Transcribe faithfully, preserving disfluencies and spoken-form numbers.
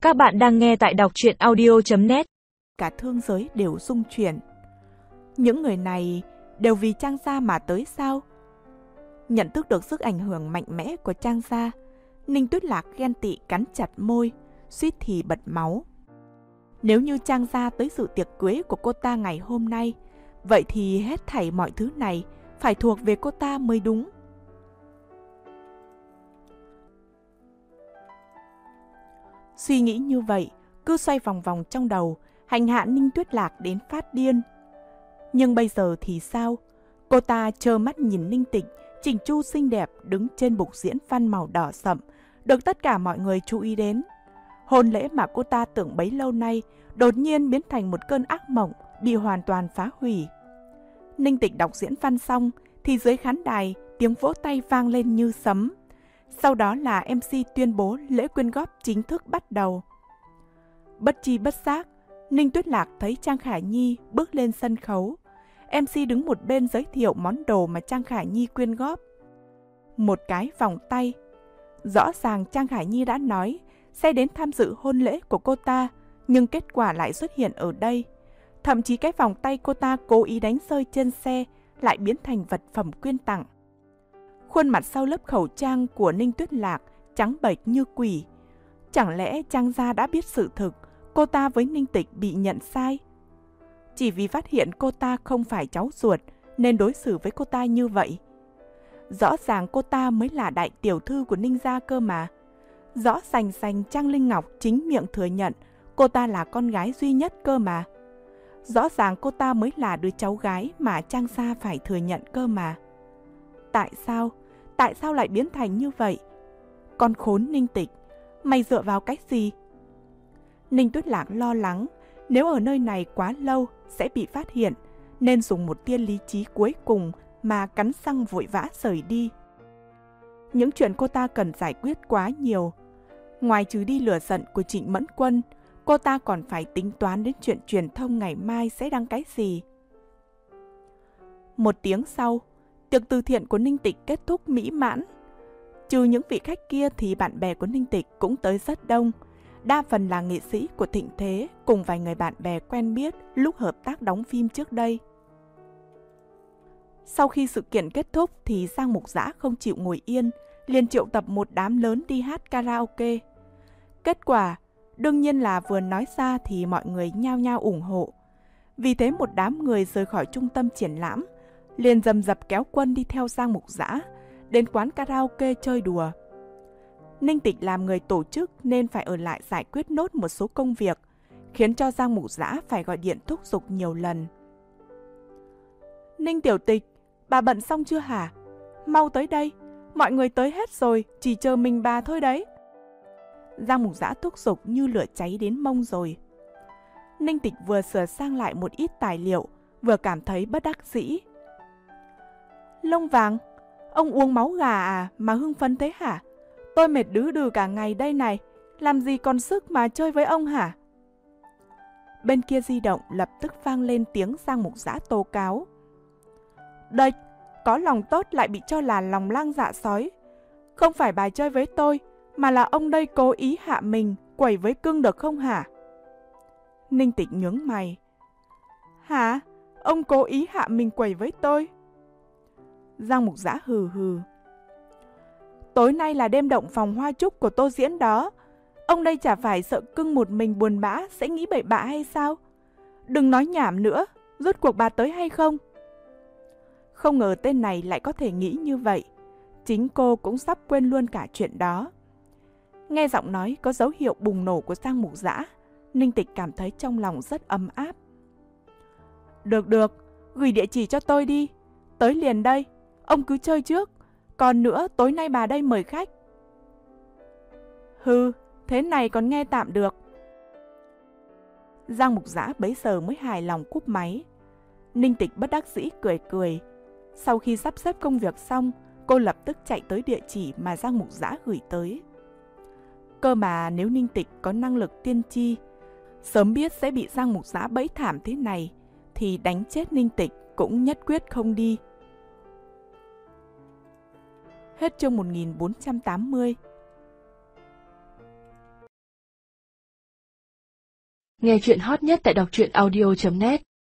Các bạn đang nghe tại đọc truyện audio chấm net. Cả thương giới đều rung chuyển. Những người này đều vì Trang gia mà tới sao? Nhận thức được sức ảnh hưởng mạnh mẽ của Trang gia, Ninh Tuyết Lạc ghen tị cắn chặt môi, suýt thì bật máu. Nếu như Trang gia tới dự tiệc cưới của cô ta ngày hôm nay, vậy thì hết thảy mọi thứ này phải thuộc về cô ta mới đúng. Suy nghĩ như vậy, cứ xoay vòng vòng trong đầu, hành hạ Ninh Tuyết Lạc đến phát điên. Nhưng bây giờ thì sao? Cô ta trơ mắt nhìn Ninh Tịch, chỉnh chu xinh đẹp đứng trên bục diễn văn màu đỏ sậm, được tất cả mọi người chú ý đến. Hôn lễ mà cô ta tưởng bấy lâu nay đột nhiên biến thành một cơn ác mộng, bị hoàn toàn phá hủy. Ninh Tịch đọc diễn văn xong thì dưới khán đài tiếng vỗ tay vang lên như sấm. Sau đó là em xê tuyên bố lễ quyên góp chính thức bắt đầu. Bất chi bất giác, Ninh Tuyết Lạc thấy Trang Khả Nhi bước lên sân khấu. em xê đứng một bên giới thiệu món đồ mà Trang Khả Nhi quyên góp. Một cái vòng tay. Rõ ràng Trang Khả Nhi đã nói sẽ đến tham dự hôn lễ của cô ta, nhưng kết quả lại xuất hiện ở đây. Thậm chí cái vòng tay cô ta cố ý đánh rơi trên xe lại biến thành vật phẩm quyên tặng. Khuôn mặt sau lớp khẩu trang của Ninh Tuyết Lạc trắng bệch như quỷ. Chẳng lẽ Trang gia đã biết sự thực cô ta với Ninh Tịch bị nhận sai? Chỉ vì phát hiện cô ta không phải cháu ruột nên đối xử với cô ta như vậy. Rõ ràng cô ta mới là đại tiểu thư của Ninh gia cơ mà. Rõ rành rành Trang Linh Ngọc chính miệng thừa nhận cô ta là con gái duy nhất cơ mà. Rõ ràng cô ta mới là đứa cháu gái mà Trang gia phải thừa nhận cơ mà. Tại sao? Tại sao lại biến thành như vậy? Con khốn Ninh Tịch, mày dựa vào cách gì? Ninh Tuyết Lạc lo lắng, nếu ở nơi này quá lâu sẽ bị phát hiện, nên dùng một tia lý trí cuối cùng mà cắn răng vội vã rời đi. Những chuyện cô ta cần giải quyết quá nhiều. Ngoài trừ đi lửa giận của Trịnh Mẫn Quân, cô ta còn phải tính toán đến chuyện truyền thông ngày mai sẽ đăng cái gì. Một tiếng sau, tiệc từ thiện của Ninh Tịch kết thúc mỹ mãn. Trừ những vị khách kia thì bạn bè của Ninh Tịch cũng tới rất đông. Đa phần là nghệ sĩ của thịnh thế cùng vài người bạn bè quen biết lúc hợp tác đóng phim trước đây. Sau khi sự kiện kết thúc thì Giang Mục Dã không chịu ngồi yên, liền triệu tập một đám lớn đi hát karaoke. Kết quả, đương nhiên là vừa nói ra thì mọi người nhao nhao ủng hộ. Vì thế một đám người rời khỏi trung tâm triển lãm, liền rầm rập kéo quân đi theo Giang Mục Dã đến quán karaoke chơi đùa. Ninh Tịch làm người tổ chức nên phải ở lại giải quyết nốt một số công việc, khiến cho Giang Mục Dã phải gọi điện thúc giục nhiều lần. Ninh Tiểu Tịch, bà bận xong chưa hả? Mau tới đây, mọi người tới hết rồi, chỉ chờ mình bà thôi đấy. Giang Mục Dã thúc giục như lửa cháy đến mông rồi. Ninh Tịch vừa sửa sang lại một ít tài liệu, vừa cảm thấy bất đắc dĩ. Lông Vàng, ông uống máu gà à mà hưng phấn thế hả? Tôi mệt đứ đừ cả ngày đây này, làm gì còn sức mà chơi với ông hả? Bên kia di động lập tức vang lên tiếng Giang Mục Dã tố cáo. Địch, có lòng tốt lại bị cho là lòng lang dạ sói. Không phải bà chơi với tôi, mà là ông đây cố ý hạ mình, quẩy với cưng được không hả? Ninh Tịch nhướng mày. Hả? Ông cố ý hạ mình quẩy với tôi? Giang Mục Dã hừ hừ. Tối nay là đêm động phòng hoa trúc của Tô Diễn đó. Ông đây chả phải sợ cưng một mình buồn bã sẽ nghĩ bậy bạ hay sao? Đừng nói nhảm nữa, rốt cuộc bà tới hay không? Không ngờ tên này lại có thể nghĩ như vậy. Chính cô cũng sắp quên luôn cả chuyện đó. Nghe giọng nói có dấu hiệu bùng nổ của Giang Mục Dã, Ninh Tịch cảm thấy trong lòng rất ấm áp. Được được, gửi địa chỉ cho tôi đi. Tới liền đây, ông cứ chơi trước. Còn nữa, tối nay bà đây mời khách. Hừ, thế này còn nghe tạm được. Giang Mục Dã bấy giờ mới hài lòng cúp máy. Ninh Tịch bất đắc dĩ cười cười. Sau khi sắp xếp công việc xong, cô lập tức chạy tới địa chỉ mà Giang Mục Dã gửi tới. Cơ mà nếu Ninh Tịch có năng lực tiên tri, sớm biết sẽ bị Giang Mục Dã bẫy thảm thế này, thì đánh chết Ninh Tịch cũng nhất quyết không đi. Hết chương một nghìn bốn trăm tám mươi. Nghe chuyện hot nhất tại đọc truyện audio chấm net.